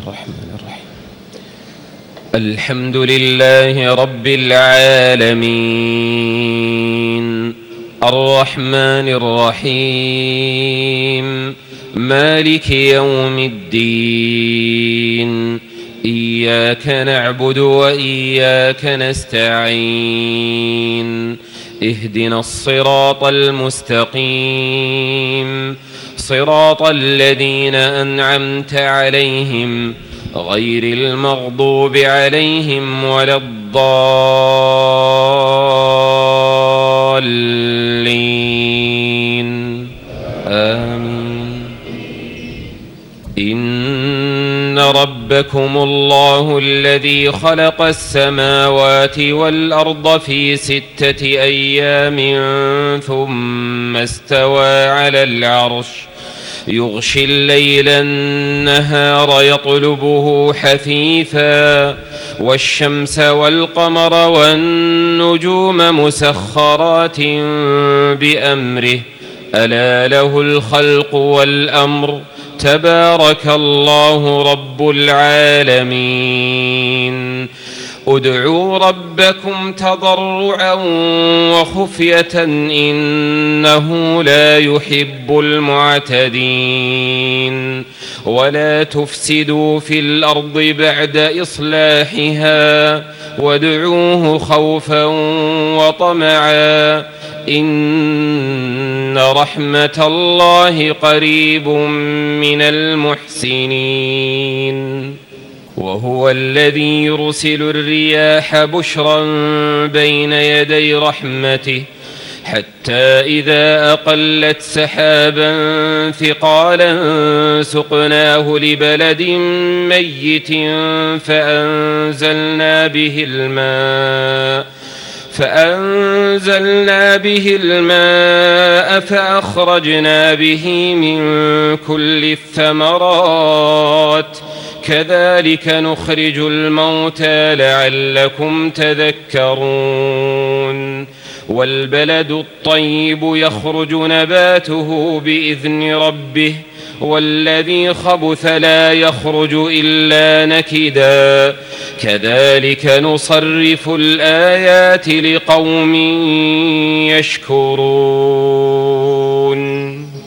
الرحمن الرحيم. الحمد لله رب العالمين الرحمن الرحيم مالك يوم الدين إياك نعبد وإياك نستعين اهدنا الصراط المستقيم صراط الذين أنعمت عليهم غير المغضوب عليهم ولا الضالين آمين. إن ربكم الله الذي خلق السماوات والأرض في 6 أيام ثم استوى على العرش يغشي الليل النهار يطلبه حثيثا والشمس والقمر والنجوم مسخرات بأمره ألا له الخلق والأمر تبارك الله رب العالمين. ادعوا ربكم تضرعا وخفية إنه لا يحب المعتدين. ولا تفسدوا في الأرض بعد إصلاحها وادعوه خوفا وطمعا إن رحمة الله قريب من المحسنين. وهو الذي يرسل الرياح بشرا بين يدي رحمته حتى إذا أقلت سحابا ثقالا سقناه لبلد ميت فأنزلنا به الماء فأخرجنا به من كل الثمرات كذلك نخرج الموتى لعلكم تذكرون. والبلد الطيب يخرج نباته بإذن ربه والذي خبث لا يخرج إلا نكدا كذلك نصرف الآيات لقوم يشكرون.